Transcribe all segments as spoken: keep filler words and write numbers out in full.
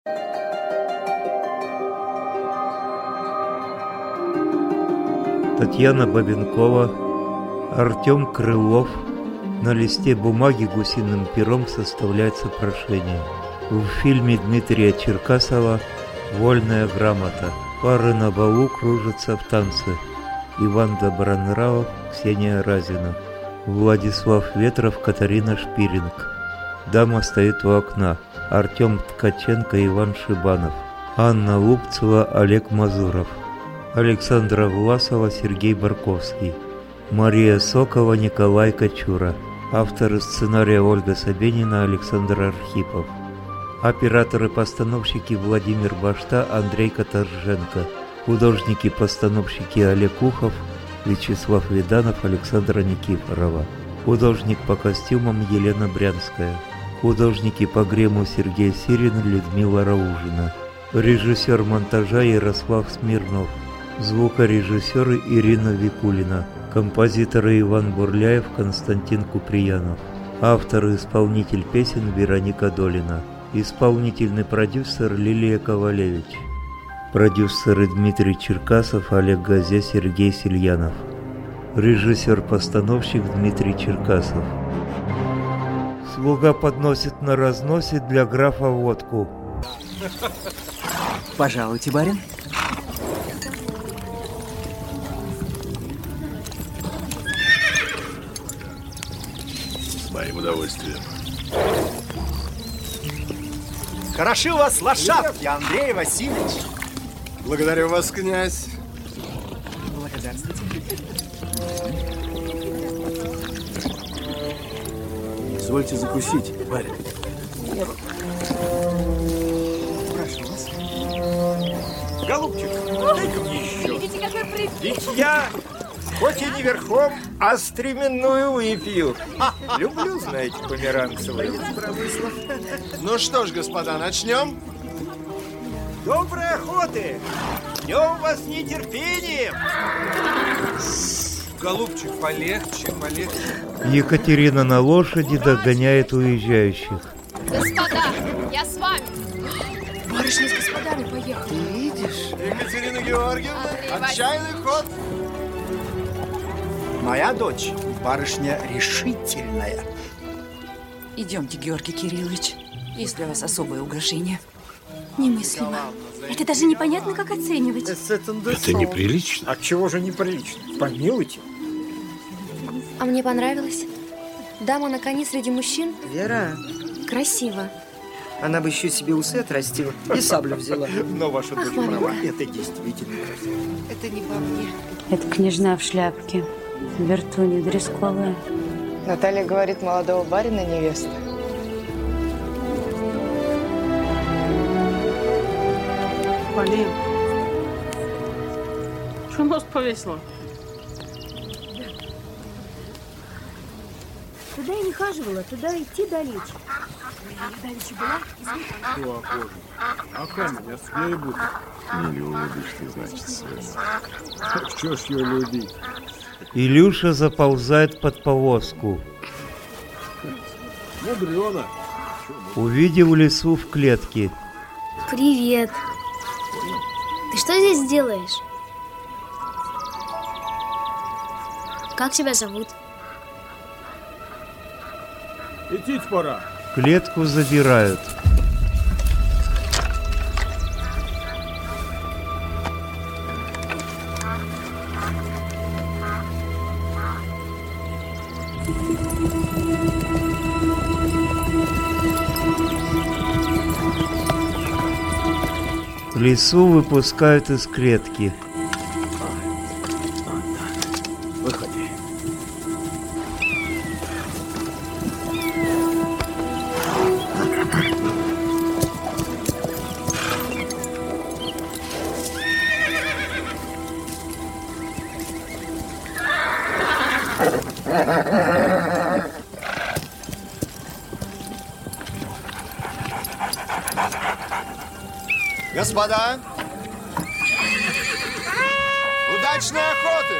Татьяна Бабенкова, Артем Крылов. На листе бумаги гусиным пером составляется прошение. В фильме Дмитрия Черкасова «Вольная грамота». Пары на балу кружатся в танце. Иван Добронравов, Ксения Разина. Владислав Ветров, Катарина Шпиринг. Дама стоит у окна. Артем Ткаченко, Иван Шибанов. Анна Лупцева, Олег Мазуров. Александра Власова, Сергей Барковский. Мария Сокова, Николай Кочура. Авторы сценария Ольга Собенина, Александр Архипов. Операторы-постановщики Владимир Башта, Андрей Каторженко. Художники-постановщики Олег Ухов, Вячеслав Виданов, Александра Никифорова. Художник по костюмам Елена Брянская. Художники по гриму Сергей Сирин, Людмила Раужина. Режиссер монтажа Ярослав Смирнов. Звукорежиссеры Ирина Викулина. Композиторы Иван Бурляев, Константин Куприянов. Автор и исполнитель песен Вероника Долина. Исполнительный продюсер Лилия Ковалевич. Продюсеры Дмитрий Черкасов, Олег Газе, Сергей Сильянов. Режиссер-постановщик Дмитрий Черкасов. Слуга подносит на разносе для графа водку. Пожалуйте, барин. С моим удовольствием. Хороши у вас лошадки, Андрей Васильевич. Благодарю вас, князь. Благодарствуйте. Извольте закусить, барин. Прошу вас. Голубчик, дай-ка мне еще. Видите, какой прыгун. Ведь я, хоть и не верхом, а стременную выпью. Люблю, знаете, померанцевую. Ну что ж, господа, начнем? Доброй охоты! Ждем вас с нетерпением! Голубчик, полегче, полегче. Екатерина на лошади догоняет уезжающих. Господа, я с вами. Барышня с господами поехала. Видишь? Екатерина Георгиевна, Андрей отчаянный ход. Моя дочь, барышня решительная. Идемте, Георгий Кириллович. Есть для вас особое угощение. Немыслимо. Это даже непонятно, как оценивать. Это неприлично. От чего же неприлично? Помилуйте. А мне понравилось. Дама на коне среди мужчин. Вера, Красиво. она бы еще себе усы отрастила и саблю взяла. Но ваша дочь Ах, маленькая. права. Это действительно красиво. Это не по мне. Это княжна в шляпке. Вертунья дресковая. Наталья говорит, молодого барина невеста. Полин, что нос повесила? Туда я не хаживала, туда идти далече. Далече была? Что охотно? А камень, я с ней буду. Не любишь ты, значит, своего. Что ж ее любить? Илюша заползает под повозку. Мудрено. Увидев лису в клетке. Привет. Ты что здесь делаешь? Как тебя зовут? Идти пора. Клетку забирают. Лису выпускают из клетки. Выходи. Господа, удачной охоты!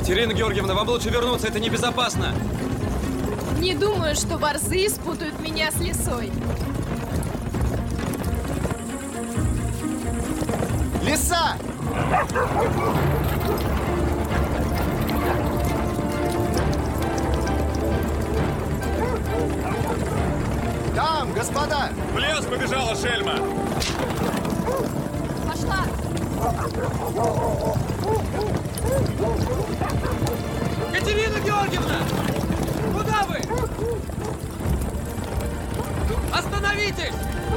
Катерина Георгиевна, вам лучше вернуться, это небезопасно. Не думаю, что борзы спутают меня с лисой. Лиса! Там, господа! В лес побежала шельма! Пошла! Катерина Георгиевна! Куда вы? Остановитесь!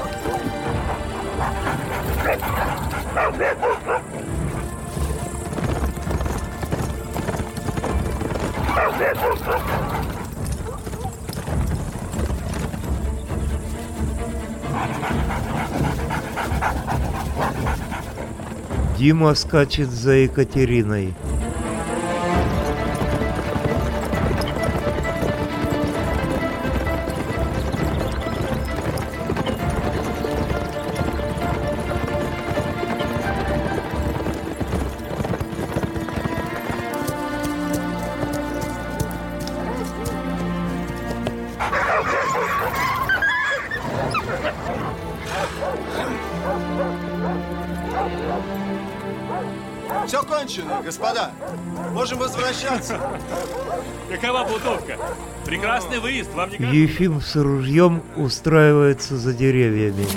Дима скачет за Екатериной. Все кончено, господа. Можем возвращаться. Какова бутовка? Прекрасный выезд, вам не кажется? Ефим с ружьем устраивается за деревьями.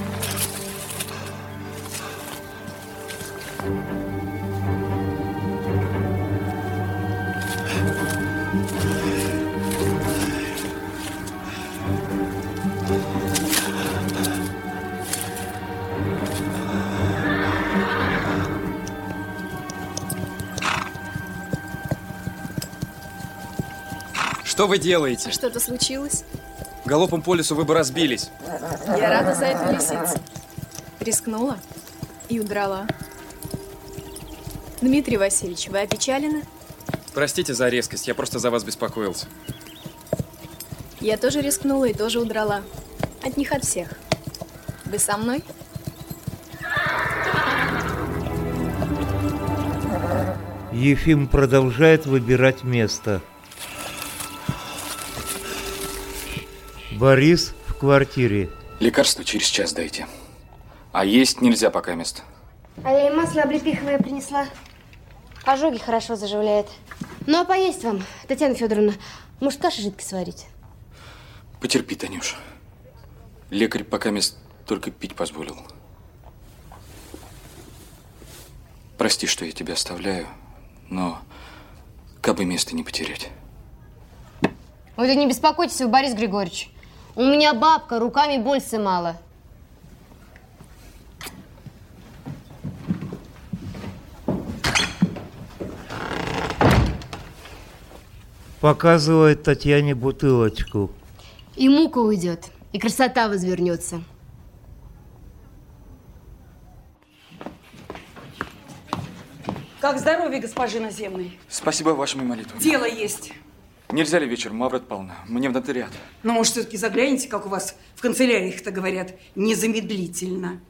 Что вы делаете? Что-то случилось? Галопом по лесу вы бы разбились. Я рада за эту лисицу. Рискнула и удрала. Дмитрий Васильевич, вы опечалены? Простите за резкость, я просто за вас беспокоился. Я тоже рискнула и тоже удрала. От них, от всех. Вы со мной? Ефим продолжает выбирать место. Борис в квартире. Лекарство через час дайте. А есть нельзя пока мест. А я и масло облепиховое принесла. Ожоги хорошо заживляет. Ну а поесть вам, Татьяна Федоровна, может, каши жидкой сварить? Потерпи, Танюш. Лекарь пока мест только пить позволил. Прости, что я тебя оставляю, но кабы место не потерять. Ой, да не беспокойтесь вы, Борис Григорьевич. У меня бабка, руками больше мало. Показывает Татьяне бутылочку. И мука уйдет, и красота возвернется. Как здоровье, госпожи наземной? Спасибо вашими молитвами. Дело есть. Нельзя ли вечером, Маврат Павловна? Мне в нотариат. Ну, может, все-таки загляните, как у вас в канцеляриях-то говорят, незамедлительно.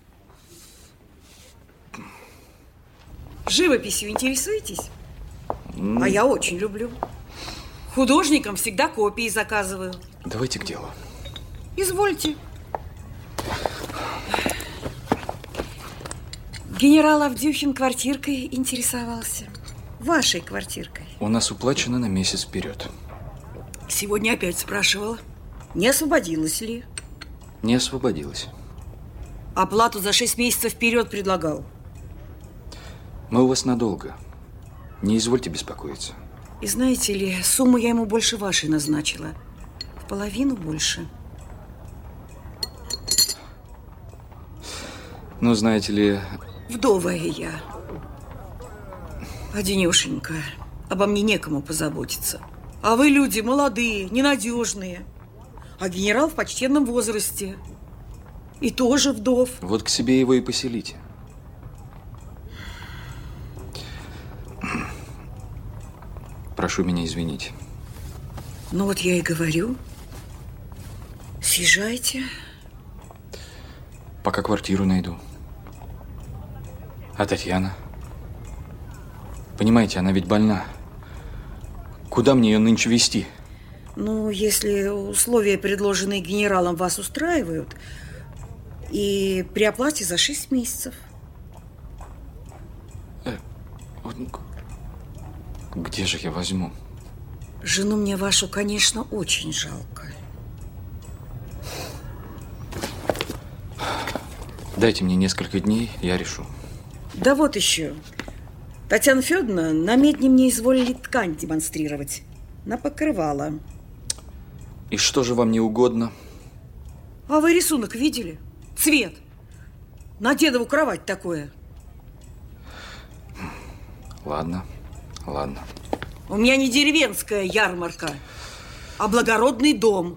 Живописью интересуетесь? Ну... А я очень люблю. Художникам всегда копии заказываю. Давайте к делу. Извольте. Генерал Авдюхин квартиркой интересовался. Вашей квартиркой. У нас уплачено на месяц вперед. Сегодня опять спрашивала, не освободилась ли? Не освободилась. Оплату за шесть месяцев вперед предлагал. Мы у вас надолго. Не извольте беспокоиться. И знаете ли, сумму я ему больше вашей назначила. В половину больше. Ну, знаете ли... Вдовая я. Одинешенька. Обо мне некому позаботиться. А вы люди молодые, ненадежные. А генерал в почтенном возрасте. И тоже вдов. Вот к себе его и поселите. Прошу меня извинить. Ну вот я и говорю. Съезжайте. Пока квартиру найду. А Татьяна? Понимаете, она ведь больна. Куда мне ее нынче везти? Ну, если условия, предложенные генералом, вас устраивают, и при оплате за шесть месяцев. Э, вот, где же я возьму? Жену мне вашу, конечно, очень жалко. Дайте мне несколько дней, я решу. Да вот еще. Татьяна Федоровна на медне мне изволили ткань демонстрировать. На покрывало. И что же вам не угодно? А вы рисунок видели? Цвет. На дедову кровать такое. Ладно, ладно. У меня не деревенская ярмарка, а благородный дом.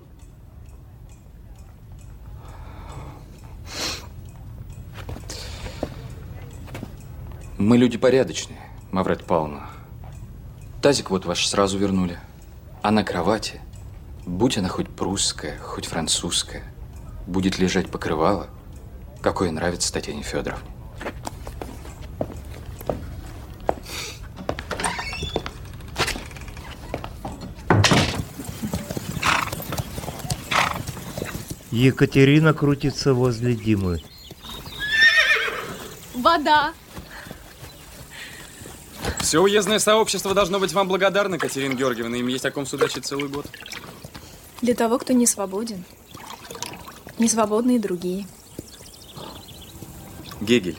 Мы люди порядочные, Маврет Павловна. Тазик вот ваш сразу вернули. А на кровати, будь она хоть прусская, хоть французская, будет лежать покрывало, какое нравится Татьяне Федоровне. Екатерина крутится возле Димы. Вода. Все уездное сообщество должно быть вам благодарно, Катерина Георгиевна. Им есть о ком судачить целый год. Для того, кто не свободен. Не свободны и другие. Гегель.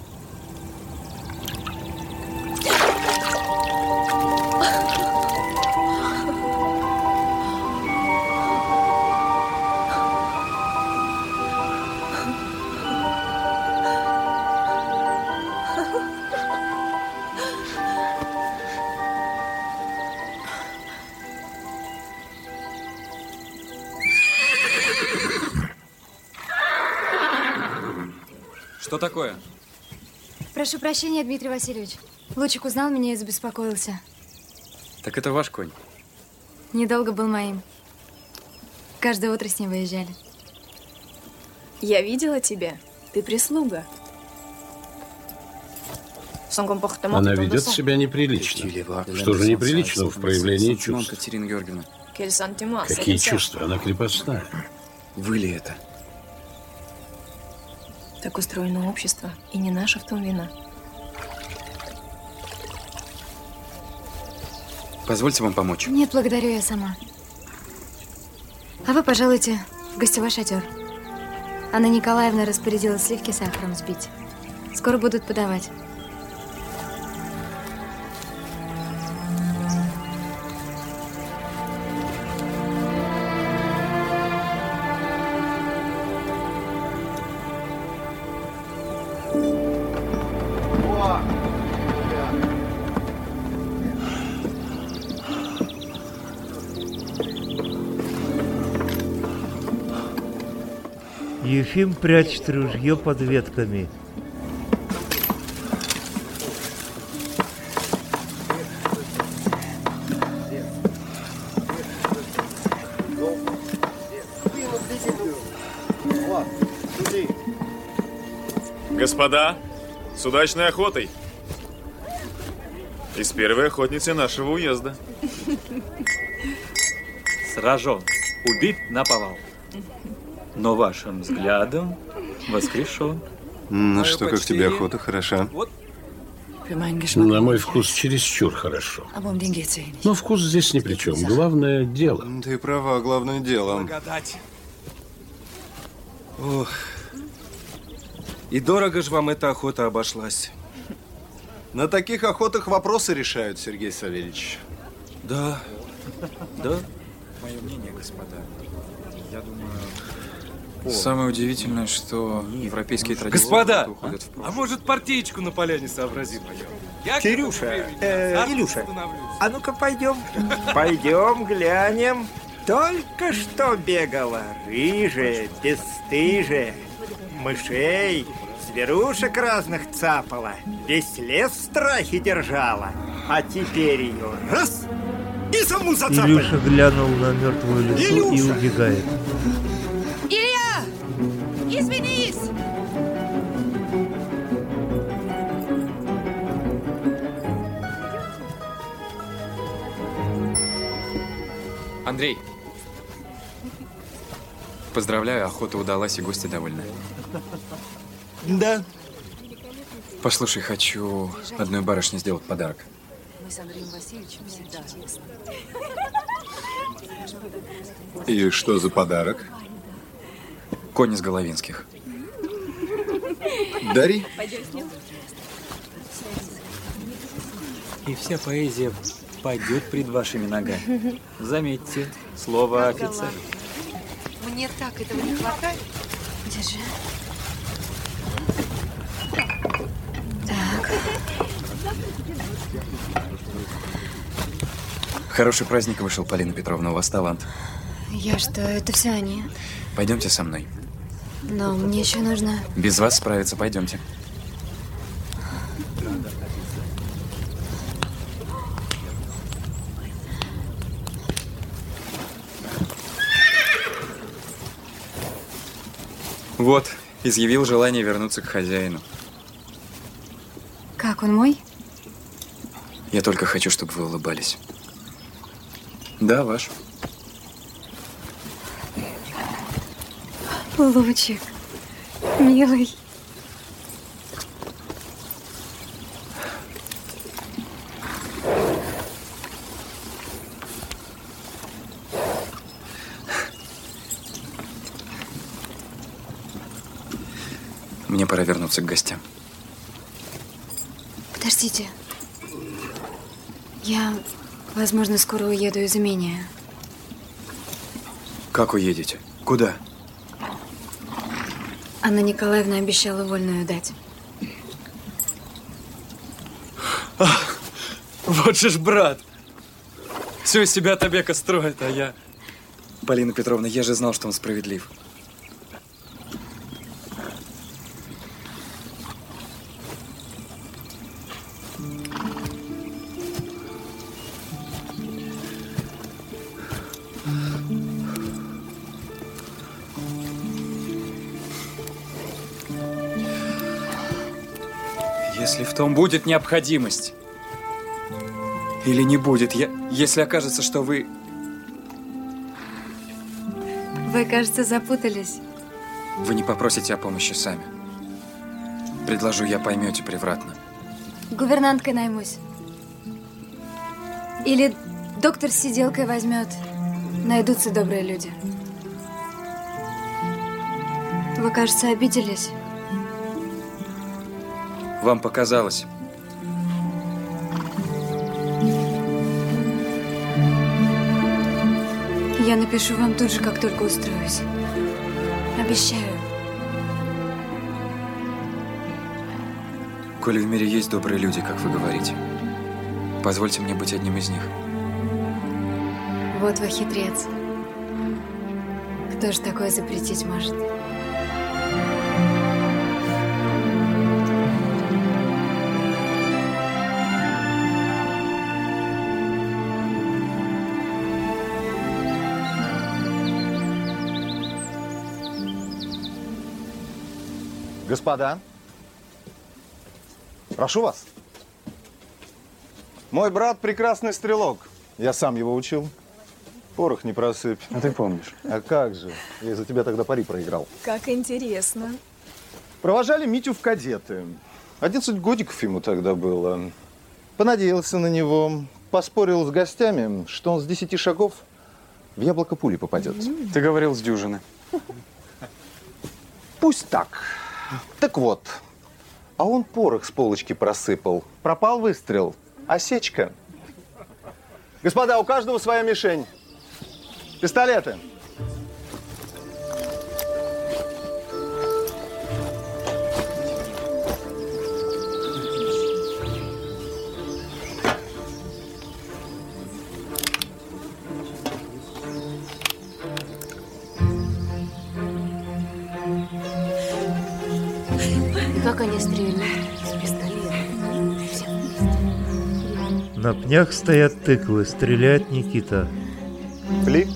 Что такое? Прошу прощения, Дмитрий Васильевич. Лучик узнал меня и забеспокоился. Так это ваш конь. Недолго был моим. Каждое утро с ним выезжали. Я видела тебя. Ты прислуга. Она ведет себя неприлично. Что же неприличного в проявлении чувств? Катерина Георгиевна. Какие чувства? Она крепостная. Вы ли это? Так устроено общество, и не наша в том вина. Позвольте вам помочь. Нет, благодарю, я сама. А вы пожалуйте в гостевой шатер. Анна Николаевна распорядилась сливки сахаром сбить. Скоро будут подавать. Ефим прячет ружье под ветками. Господа, с удачной охотой! Из первой охотницы нашего уезда. Сражен, убит наповал. Но вашим взглядом воскрешен. На что, как тебе охота хороша? На мой вкус чересчур хорошо. Но вкус здесь ни при чем. Главное дело. Ты права, главное дело. Благодать. Ох. И дорого же вам эта охота обошлась. На таких охотах вопросы решают, Сергей Савельевич. Да. Да. Мое мнение, господа. Я думаю... Самое удивительное, что европейские традиции... Господа, уходят в прошлое. а может партиечку на поляне сообразим? Я Кирюша, э, Илюша, а ну-ка пойдем. Пойдем, глянем. Только что бегала, рыжая, бесстыжая, мышей, зверушек разных цапала, весь лес в страхе держала. А теперь ее раз и саму зацапали. Илюша глянул на мертвую лису Илюша. И убегает. Илья! Извинись! Андрей, поздравляю, охота удалась и гости довольны. Да. Послушай, хочу одной барышне сделать подарок. Мы с Андреем Васильевичем всегда честно. И что за подарок? Конь из Головинских. Дари. И вся поэзия пойдет пред вашими ногами. Заметьте, слово офицер. Мне так этого не хватает. Держи. Так. Хороший праздник вышел, Полина Петровна, у вас талант. Я что, это все они? Пойдемте со мной. Но мне еще нужно... Без вас справиться, пойдемте. Вот, изъявил желание вернуться к хозяину. Как, он мой? Я только хочу, чтобы вы улыбались. Да, ваш. Лучик, милый. Мне пора вернуться к гостям. Подождите. Я, возможно, скоро уеду из имения. Как уедете? Куда? Анна Николаевна обещала вольную дать. Ах, вот же ж брат! Все из себя Табека строит, а я... Полина Петровна, я же знал, что он справедлив. Если в том будет необходимость. Или не будет. Я, если окажется, что вы... Вы, кажется, запутались. Вы не попросите о помощи сами. Предложу я, поймете превратно. Гувернанткой наймусь. Или доктор с сиделкой возьмет. Найдутся добрые люди. Вы, кажется, обиделись. Вам показалось. Я напишу вам тут же, как только устроюсь. Обещаю. Коли в мире есть добрые люди, как вы говорите, позвольте мне быть одним из них. Вот вы хитрец. Кто же такое запретить может? Господа, прошу вас. Мой брат прекрасный стрелок. Я сам его учил. Порох не просыпь. А ты помнишь? А как же? Я из-за тебя тогда пари проиграл. Как интересно. Провожали Митю в кадеты. Одиннадцать годиков ему тогда было. Понадеялся на него. Поспорил с гостями, что он с десяти шагов в яблоко пули попадет. Ты говорил с дюжины. Пусть так. Так вот, а он порох с полочки просыпал. Пропал выстрел. Осечка. Господа, у каждого своя мишень. Пистолеты. Как они стреляли? С пистолетом. Все вместе. На пнях стоят тыквы, стреляет Никита. Пли.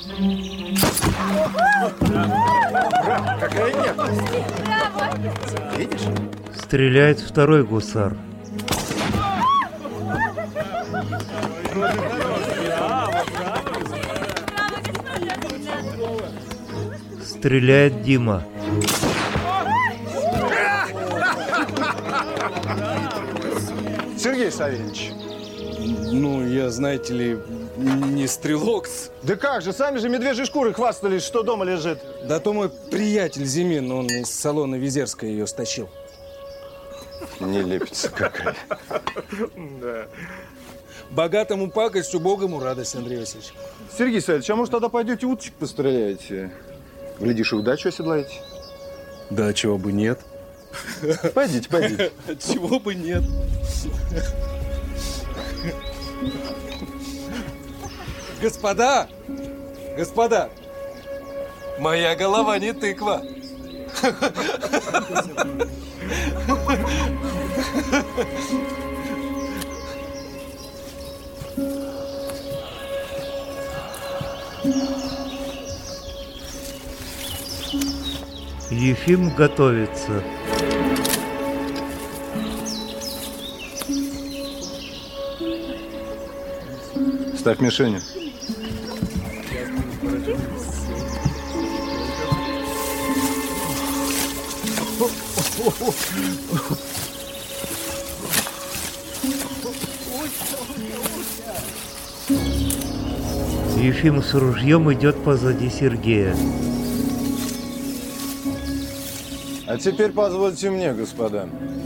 Какая нервность. Видишь? Стреляет второй гусар. Стреляет Дима. Сергей Савельевич. Ну, я, знаете ли, не стрелок. Да как же, сами же медвежьей шкурой хвастались, что дома лежит. Да то мой приятель Зимин, он из салона Визерская ее стащил. Нелепица какая. Да. Богатому пакость, убогому радость, Андрей Васильевич. Сергей Савельевич, а может тогда пойдете уточек постреляете? Глядишь, и удачу оседлаете. Да, чего бы нет. Пойдите, пойдите. Чего бы нет. Господа! Господа! Моя голова не тыква. Ефим готовится. Ставь мишень. Ефим с ружьем идет позади Сергея. А теперь позвольте мне, господа.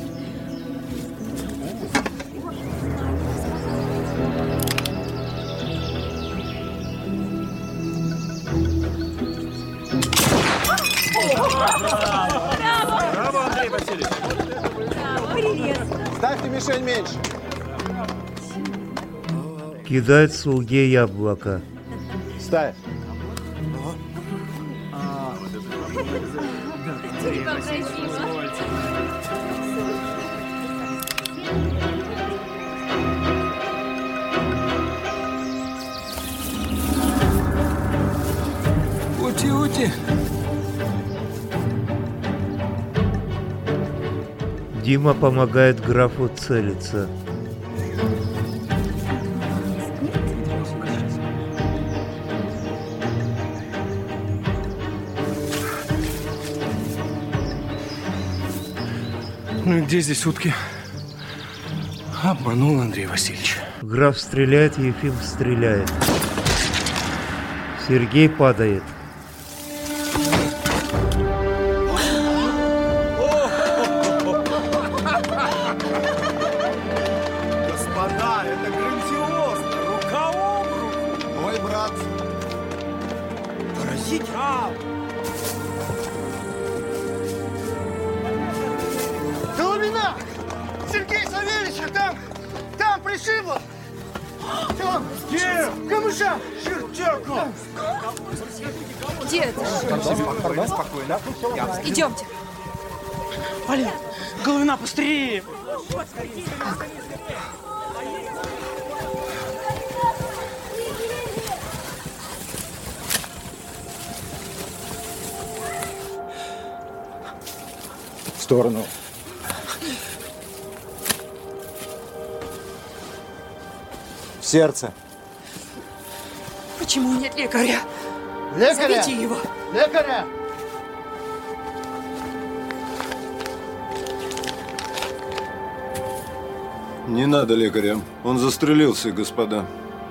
Браво, Андрей Васильевич! Привет! Ставьте мишень меньше. Кидает слуге яблоко. Ставь. Ути-ути. Дима помогает графу целиться. Ну и где здесь утки? Обманул Андрей Васильевич. Граф стреляет, Ефим стреляет. Сергей падает. Господа, это грандиозно! Рука об руку! Мой брат. Поразительно! Головина! Сергей Савельевич, там! Там пришибло! Там! Где? Камыша! Чертяку! Где это? Спокойно, спокойно. Идемте. Полин, Головина, быстрее! Как? В сторону. В сердце. Почему нет лекаря? Лекаря! Зовите его. Лекаря! Не надо лекаря. Он застрелился, господа.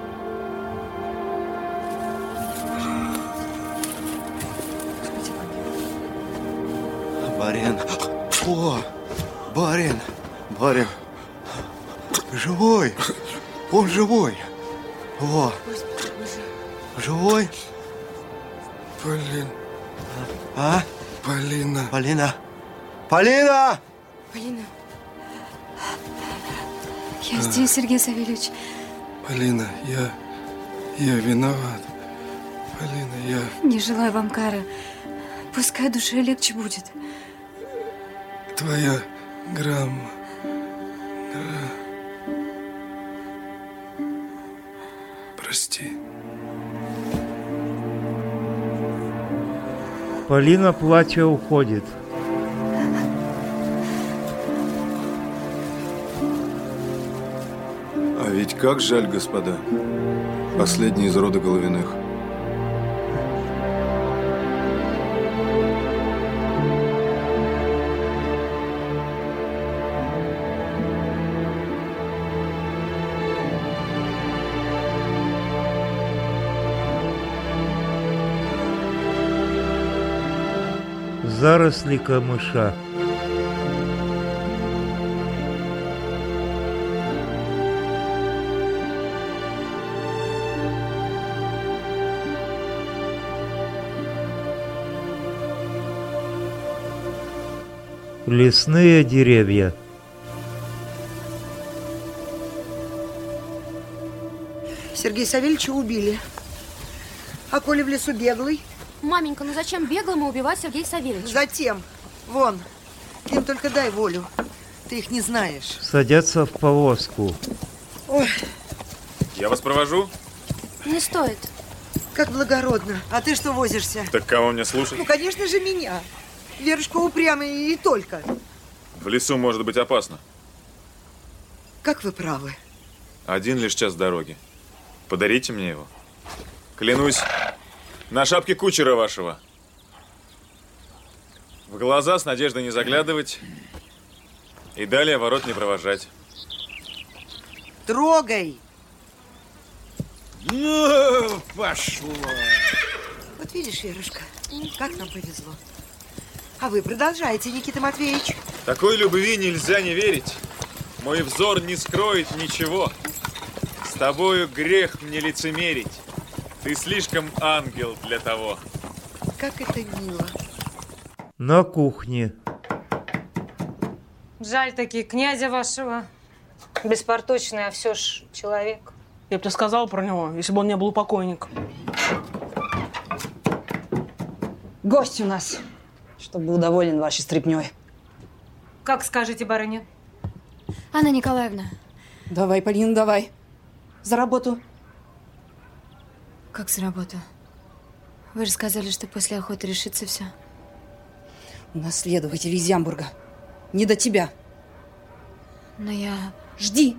Барин. О, барин. Барин. Живой. Он живой. О. Живой. Полин. А? Полина. Полина. Полина! Полина. Я здесь, Сергей Савельевич. Полина, я... Я виноват. Полина, я... Не желаю вам кары. Пускай душе легче будет. Твоя грамма. Гра... Прости. Полина, плача, уходит. А ведь как жаль, господа. Последний из рода Головиных. Заросли камыша. Лесные деревья. Сергея Савельевича убили. А Коля в лесу беглый? Маменька, ну зачем беглому убивать Сергея Савельевича? Затем. Вон, им только дай волю. Ты их не знаешь. Садятся в повозку. Ой. Я вас провожу? Не стоит. Как благородно. А ты что возишься? Так кого мне слушать? Ну, конечно же, меня. Верочка упрямая и только. В лесу может быть опасно. Как вы правы. Один лишь час дороги. Подарите мне его. Клянусь, на шапке кучера вашего. В глаза с надеждой не заглядывать и далее ворот не провожать. Трогай! Ну, пошло. Вот видишь, Верушка, как нам повезло. А вы продолжаете, Никита Матвеевич. Такой любви нельзя не верить. Мой взор не скроет ничего. С тобою грех мне лицемерить. Ты слишком ангел для того. Как это мило. На кухне. Жаль таки князя вашего. Беспорточный, а все ж человек. Я бы тебе сказал про него, если бы он не был покойник. Гость у нас, чтобы был доволен вашей стряпнёй. Как скажете, барыня? Анна Николаевна. Давай, Полина, давай. За работу. Как за работу? Вы же сказали, что после охоты решится все. У нас следователь из Ямбурга. Не до тебя. Но я... Жди.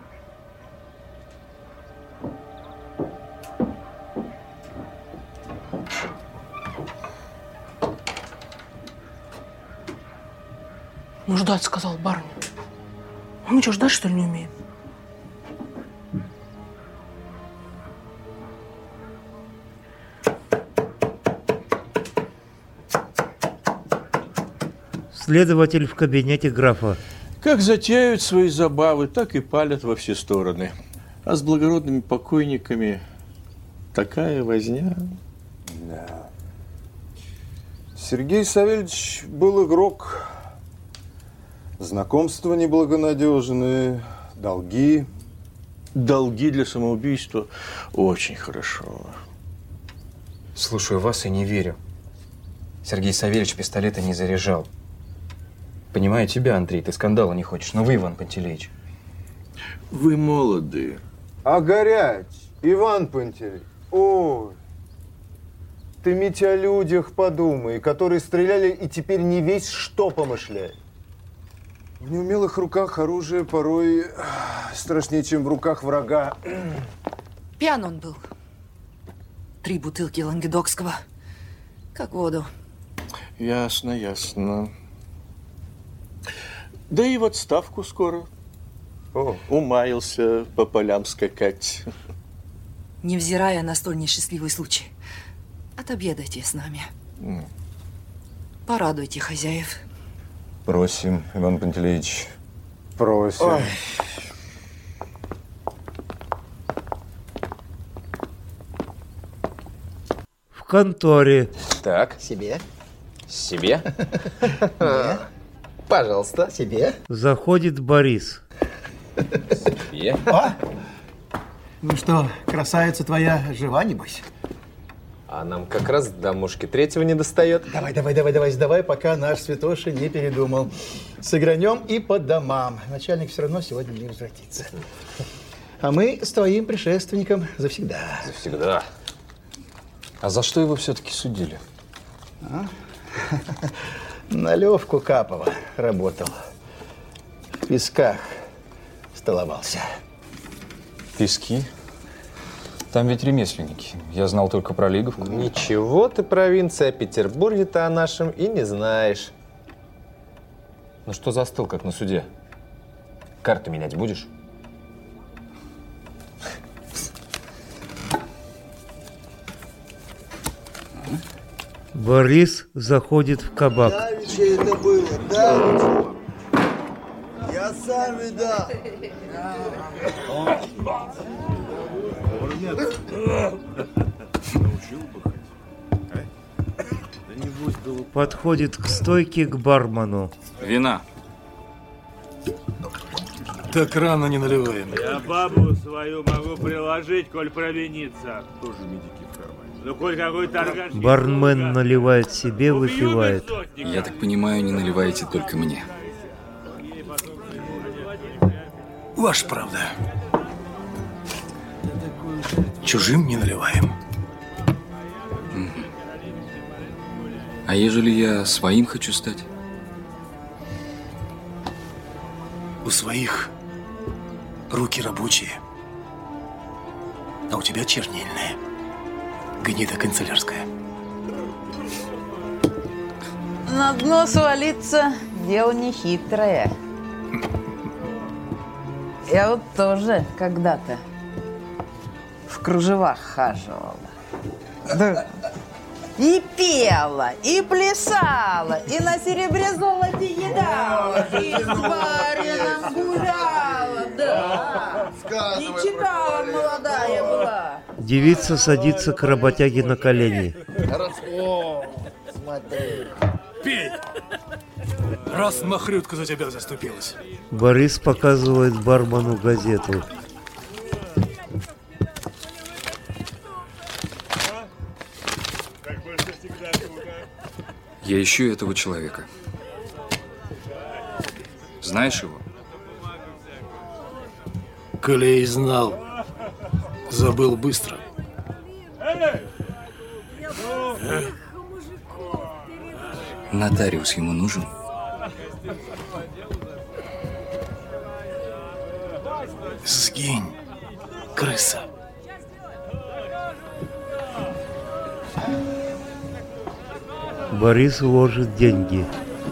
Ну, ждать, сказал барыня. Мы что, ждать, что ли, не умеем? Следователь в кабинете графа. Как затеют свои забавы, так и палят во все стороны. А с благородными покойниками такая возня. Да. Сергей Савельевич был игрок. Знакомства неблагонадежные, долги. Долги для самоубийства очень хорошо. Слушаю вас и не верю. Сергей Савельевич пистолета не заряжал. Понимаю тебя, Андрей, ты скандала не хочешь, но вы, Иван Пантелеич. Вы молоды. А горять, Иван Пантелеич, ой. Ты, Митя, о людях подумай, которые стреляли и теперь не весь что помышляют. В неумелых руках оружие порой страшнее, чем в руках врага. Пьян он был. Три бутылки лангедокского. Как воду. Ясно, ясно. Да и в отставку скоро. О. Умаился по полям скакать. Невзирая на столь несчастливый случай, отобедайте с нами. Mm. Порадуйте хозяев. Просим, Иван Пантелеич. Просим. Ой. В конторе. Так. Себе. Себе? Себе. Пожалуйста, себе. Заходит Борис. Себе. О! Ну что, красавица твоя жива, небось? А нам как раз домушки третьего не достает. Давай, давай, давай, давай, сдавай, пока наш святоша не передумал. Сыгранем и по домам. Начальник все равно сегодня не возвратится. А мы с твоим предшественником завсегда. Завсегда. А за что его все-таки судили? А? На Левку Капова работал. В песках столовался. Пески? Там ведь ремесленники. Я знал только про Лиговку. Ничего ты, провинция, о Петербурге-то о нашем и не знаешь. Ну что застыл, как на суде? Карты менять будешь? Борис заходит в кабак. Давича это было, давича. Я сам видал. Подходит к стойке к бармену. Вина. Так рано не наливаем. Я бабу свою могу приложить, коль провиниться. Тоже медики в кармане. Ну, коль какой торгаш... Бармен наливает себе, выпивает. Я так понимаю, не наливаете только мне. Ваша правда. Чужим не наливаем. А ежели я своим хочу стать? У своих руки рабочие, а у тебя чернильные. Гнида канцелярская. На дно свалиться дело нехитрое. Я вот тоже когда-то в кружевах хаживала. Да. И пела, и плясала, и на серебре золоте едала, и с барином гуляла, да. И читала молодая была. Девица садится к работяге на колени. О, смотри. Пей! Раз махрютка за тебя заступилась. Борис показывает бармену газету. Я ищу этого человека. Знаешь его? Коли и знал, забыл быстро. Нотариус ему нужен? Сгинь, крыса. Борис ложит деньги.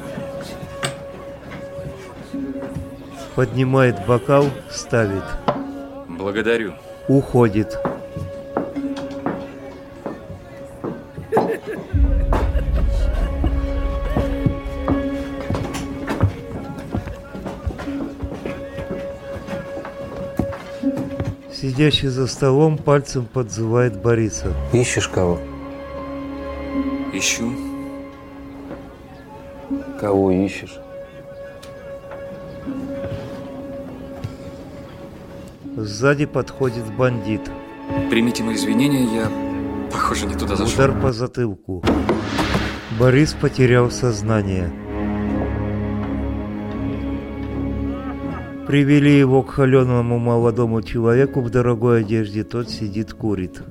Поднимает бокал, ставит. Благодарю. Уходит. Сидящий за столом пальцем подзывает Бориса. Ищешь кого? Ищу. Кого ищешь? Сзади подходит бандит. Примите мои извинения, я, похоже, не туда зашел. Удар по затылку. Борис потерял сознание. Привели его к холеному молодому человеку в дорогой одежде. Тот сидит, курит.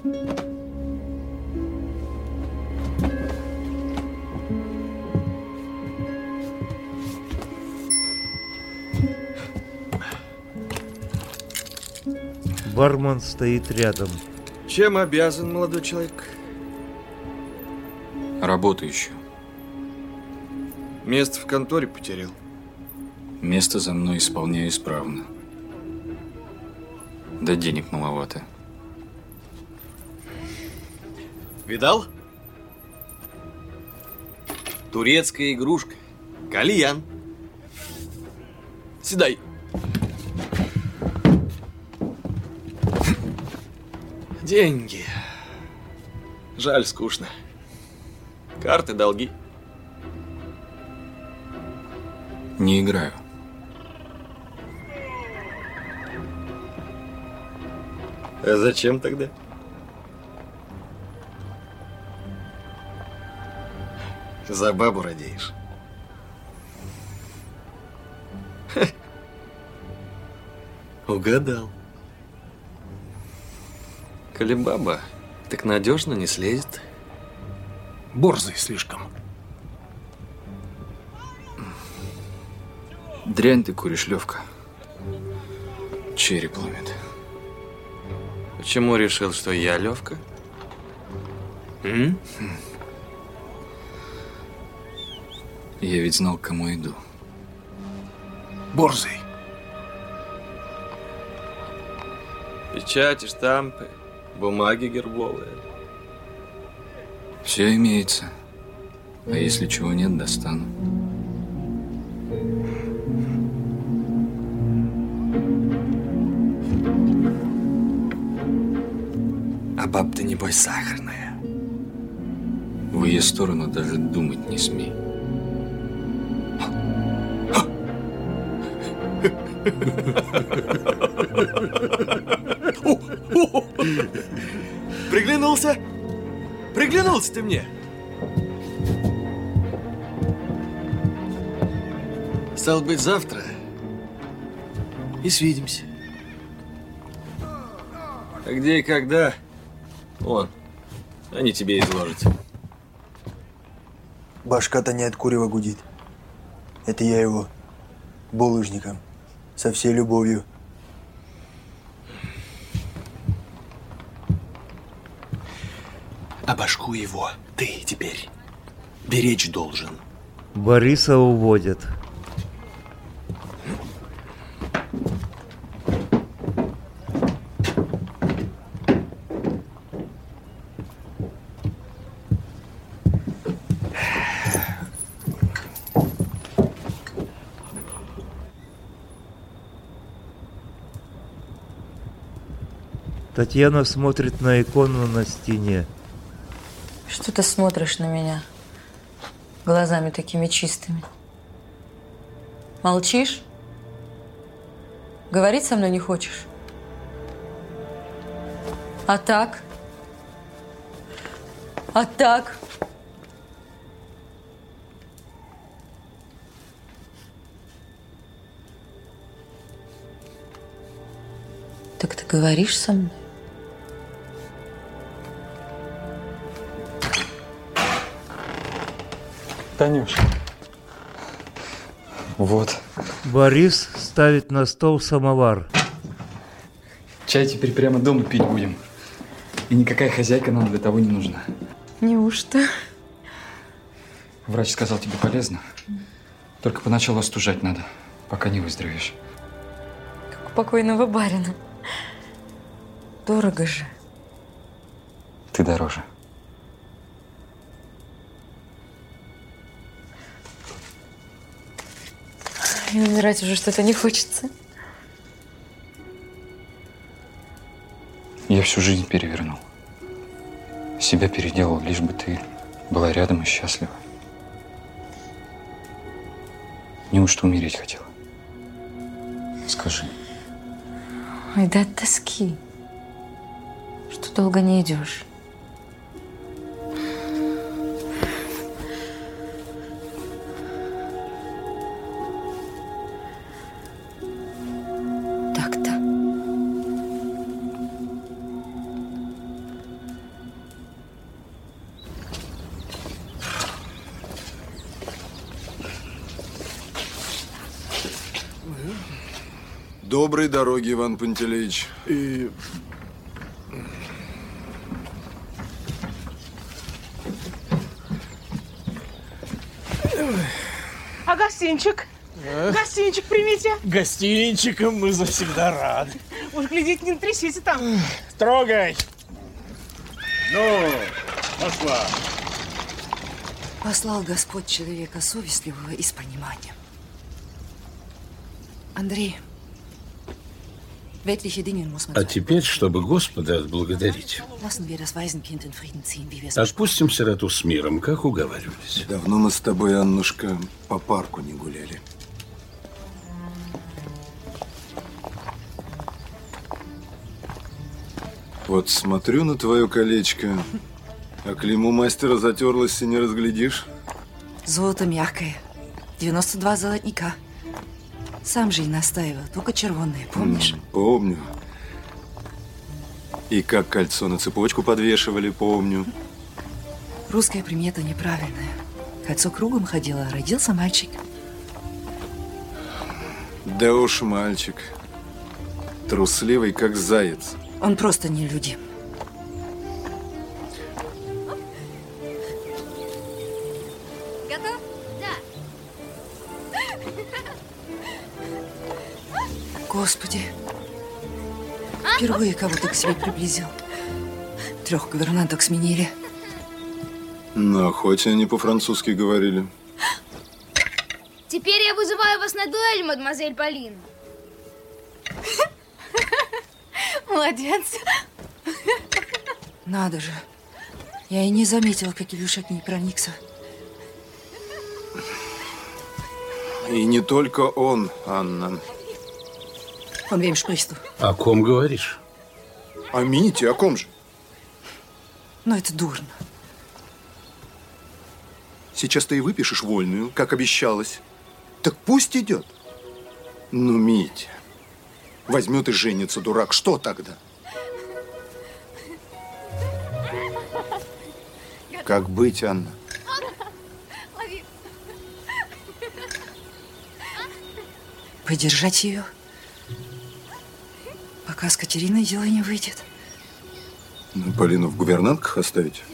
Бармен стоит рядом. Чем обязан, молодой человек? Работу ищу. Место в конторе потерял. Место за мной исполняю исправно. Да денег маловато. Видал? Турецкая игрушка. Кальян. Седай. Деньги. Жаль, скучно. Карты, долги. Не играю. А зачем тогда? За бабу радеешь. Угадал. Коли баба, так надежно не слезет. Борзый слишком. Дрянь ты куришь, Левка. Череп ломит. Почему решил, что я Левка? М? Я ведь знал, к кому иду. Борзый. Печати, штампы, бумаги гербовые. Все имеется. А если чего нет, достану. А баб-то, небось, сахарная. В ее сторону даже думать не смей. Приглянулся? Приглянулся ты мне? Стало быть, завтра и свидимся. А где и когда? Вон, они тебе изложат. Башка-то не от курева гудит. Это я его булыжником. Со всей любовью. А башку его ты теперь беречь должен. Бориса уводят. Татьяна смотрит на икону на стене. Что ты смотришь на меня глазами такими чистыми? Молчишь? Говорить со мной не хочешь? А так? А так? Так ты говоришь со мной? Танюш, вот. Борис ставит на стол самовар. Чай теперь прямо дома пить будем. И никакая хозяйка нам для того не нужна. Неужто? Врач сказал, тебе полезно. Только поначалу остужать надо, пока не выздоровеешь. Как у покойного барина. Дорого же. Ты дороже. И умирать уже что-то не хочется. Я всю жизнь перевернул. Себя переделал, лишь бы ты была рядом и счастлива. Неужто умереть хотела? Скажи. Ой, да от тоски. Что долго не идешь. Так-то. Доброй дороги, Иван Пантелеич. И... А гостинчик? А? Гостинчик примите. Гостинчиком мы завсегда рады. Уж глядите, не трясите там. Трогай. Ну, пошла. Послал Господь человека совестливого и с пониманием. Андрей, weltliche Dinge muss man А теперь, чтобы Господа отблагодарить, lassen wir das Waisenkind in Frieden ziehen, wie wir es отпустим сироту с миром, как уговаривались. Давно мы с тобой, Аннушка, по парку не гуляли. Вот смотрю на твое колечко, а клеймо мастера затерлось и не разглядишь. Золото мягкое, девяносто два золотника. Сам же и настаивал, только червонное, помнишь? М, помню. И как кольцо на цепочку подвешивали, помню. Русская примета неправильная. Кольцо кругом ходило, а родился мальчик. Да уж мальчик. Трусливый, как заяц. Он просто не люди. Готов? Да. Господи. Впервые кого-то к себе приблизил. Трех гувернанток сменили. На охоте они по-французски говорили. Теперь я вызываю вас на дуэль, мадемуазель Полина. Молодец. Надо же. Я и не заметила, как Илюша к ней проникся. И не только он, Анна. Von wem sprichst du? О ком говоришь? О Мите, о ком же? Ну, это дурно. Сейчас ты и выпишешь вольную, как обещалась. Так пусть идет. Ну, Митя, возьмет и женится, дурак. Что тогда? Как быть, Анна? Подержать ее, пока с Катериной дело не выйдет. Ну, Полину в гувернантках оставить?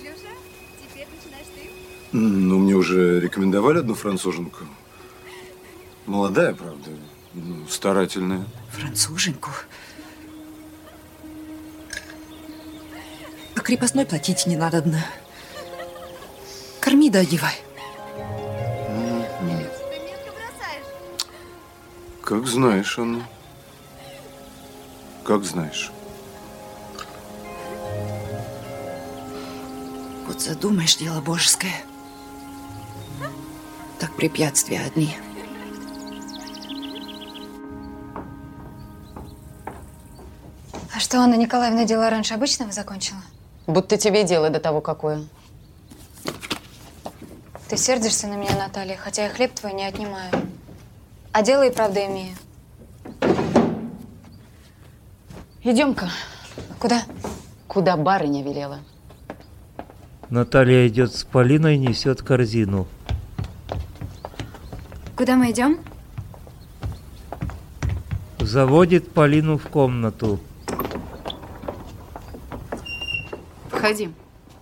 Ну, мне уже рекомендовали одну француженку. Молодая, правда, ну, старательная. Француженку? А крепостной платить не надобно. Корми да одевай. Как знаешь, Анна. Как знаешь. Вот задумаешь, дело божеское. Так препятствия одни. А что, Анна Николаевна, дело раньше обычного закончила? Будто тебе дело до того какое. Ты сердишься на меня, Наталья, хотя я хлеб твой не отнимаю. А дело и правда имею. Идем-ка. Куда? Куда барыня велела. Наталья идет с Полиной, несет корзину. Куда мы идем? Заводит Полину в комнату. Входи.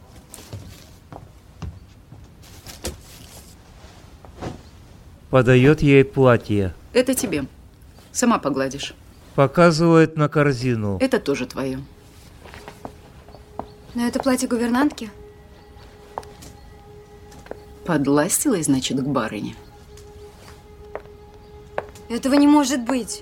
Подает ей платье. Это тебе. Сама погладишь. Показывает на корзину. Это тоже твое. Но это платье гувернантки? Подластилась, значит, к барыне. Этого не может быть.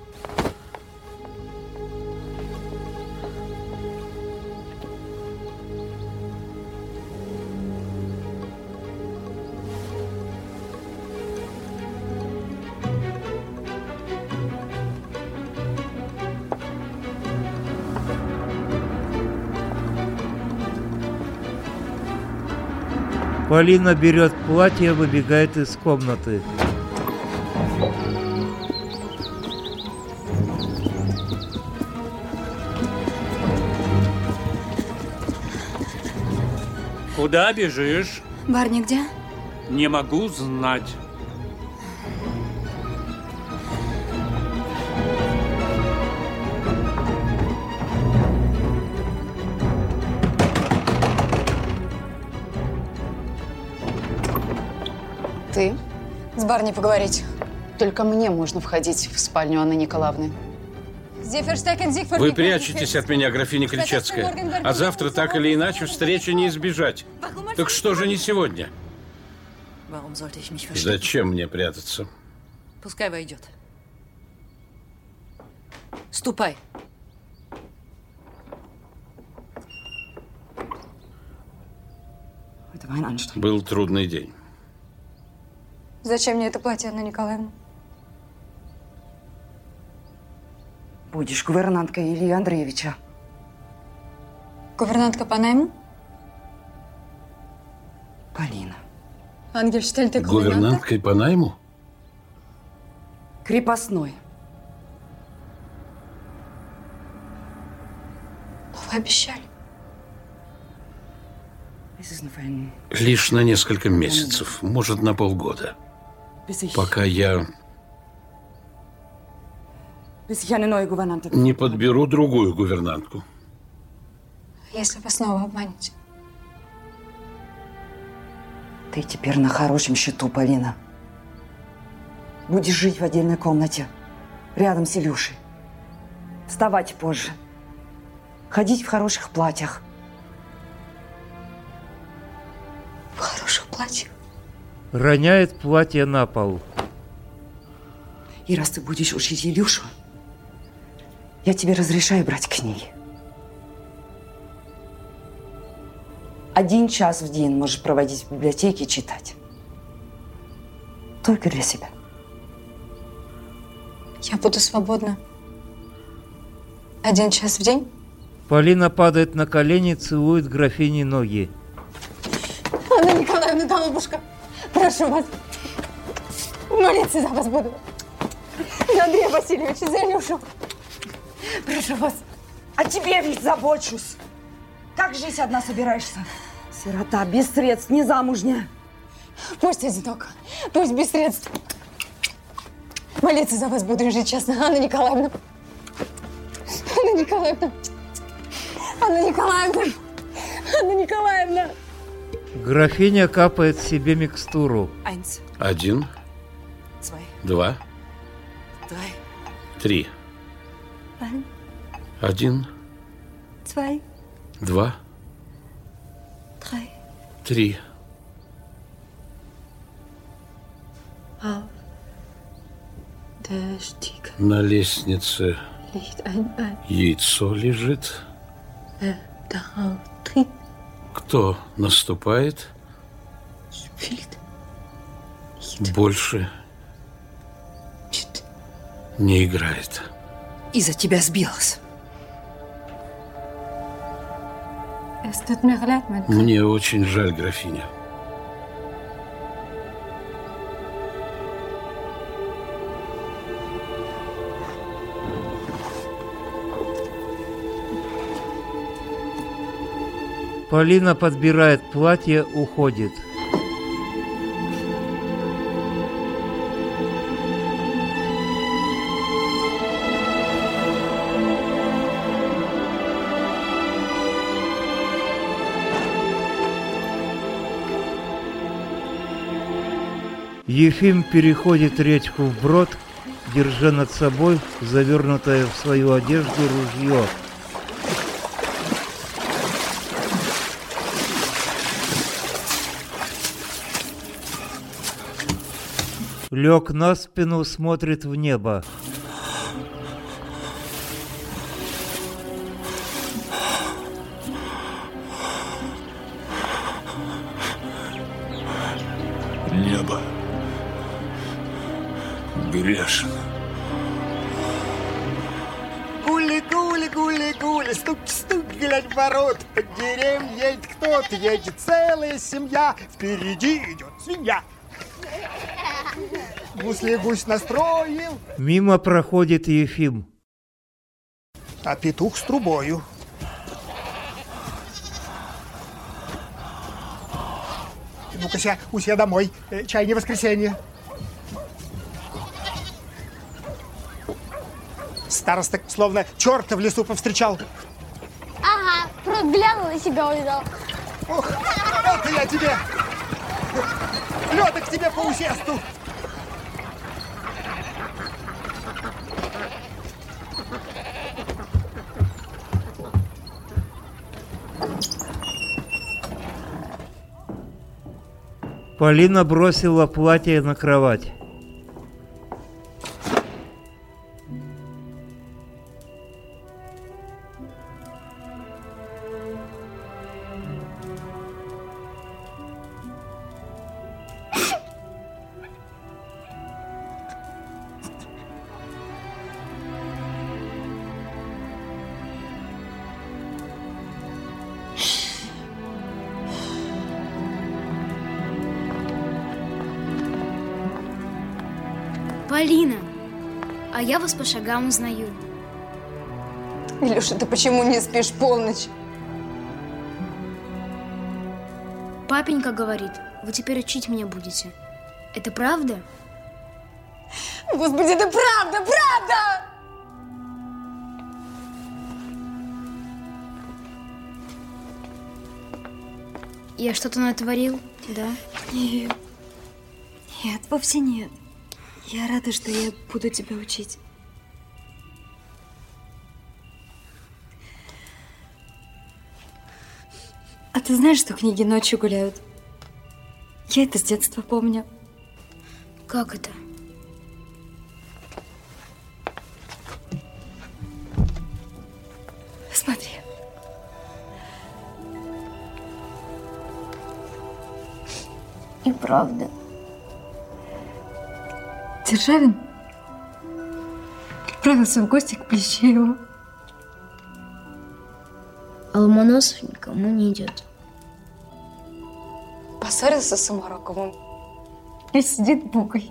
Полина берет платье, выбегает из комнаты. Куда бежишь? Барни где? Не могу знать. Ты? С барней поговорить. Только мне можно входить в спальню Анны Николаевны. Вы прячетесь от меня, графиня Кричевская. А завтра так или иначе встречи не избежать. Так что же не сегодня? Зачем мне прятаться? Пускай войдет. Ступай. Был трудный день. Зачем мне это платье, Анна Николаевна? Будешь гувернанткой Ильи Андреевича. Гувернантка по найму? Полина. Ангельштель, ты Гувернанткой по найму? Крепостной. Но вы обещали. Лишь на несколько месяцев, может, на полгода. Пока я не подберу другую гувернантку. Если вы снова обманете. Ты теперь на хорошем счету, Полина. Будешь жить в отдельной комнате, рядом с Илюшей. Вставать позже. Ходить в хороших платьях. Роняет платье на пол. И раз ты будешь учить Илюшу, я тебе разрешаю брать книги. Один час в день можешь проводить в библиотеке и читать. Только для себя. Я буду свободна. Один час в день? Полина падает на колени, целует графине ноги. Анна Николаевна, голубушка, прошу вас, молиться за вас буду. За Андрея Васильевича, за Илюшу. Прошу вас. О тебе ведь забочусь. Как жить одна собираешься? Сирота, без средств, не замужняя. Пусть одиноко, пусть без средств. Молиться за вас буду и жить честно, Анна Николаевна. Анна Николаевна. Анна Николаевна. Анна Николаевна. Графиня капает себе микстуру. Eins. Один. Zwei. Два. Drei. Три. Ein. Один. Zwei. Два. Drei. Три. Auf der Stiege На лестнице liegt ein Ei. яйцо лежит. Wer darauf tritt, Кто наступает, spielt больше не играет. Из-за тебя сбилась. Es tut mir leid, mein Gott. Мне очень жаль, графиня. Полина подбирает платье, уходит. Ефим переходит речку вброд, держа над собой завернутое в свою одежду ружье. Лег на спину, смотрит в небо. Небо грешно. Гули-гули, гули-гули, стук-стук, глядь в ворот. Под деревьям едет кто-то, едет целая семья. Впереди идет свинья. Гусли гусь настроил. Мимо проходит Ефим. А петух с трубою. Ну-ка, Уся, домой. Чай не воскресенье. Староста словно черта в лесу повстречал. Ага, просто глянул и себя увидел. Ох, вот я тебе. Лёдок тебе по усесту. Полина бросила платье на кровать. Полина, а я вас по шагам узнаю. Илюша, ты почему не спишь полночь? Папенька говорит, вы теперь учить меня будете. Это правда? Господи, это правда, правда! Я что-то натворил, да? Нет. Нет, вовсе нет. Я рада, что я буду тебя учить. А ты знаешь, что книги ночью гуляют? Я это с детства помню. Как это? Смотри. И правда. Державин отправился в гости к Плещееву. А Ломоносов никому не идет. Поссорился с Сумароковым и сидит букой.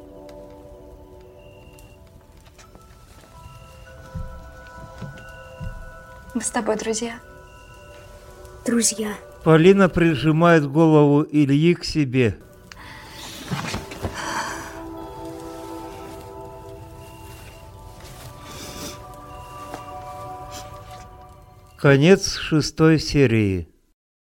Мы с тобой друзья. Друзья. Полина прижимает голову Ильи к себе. Конец шестой серии.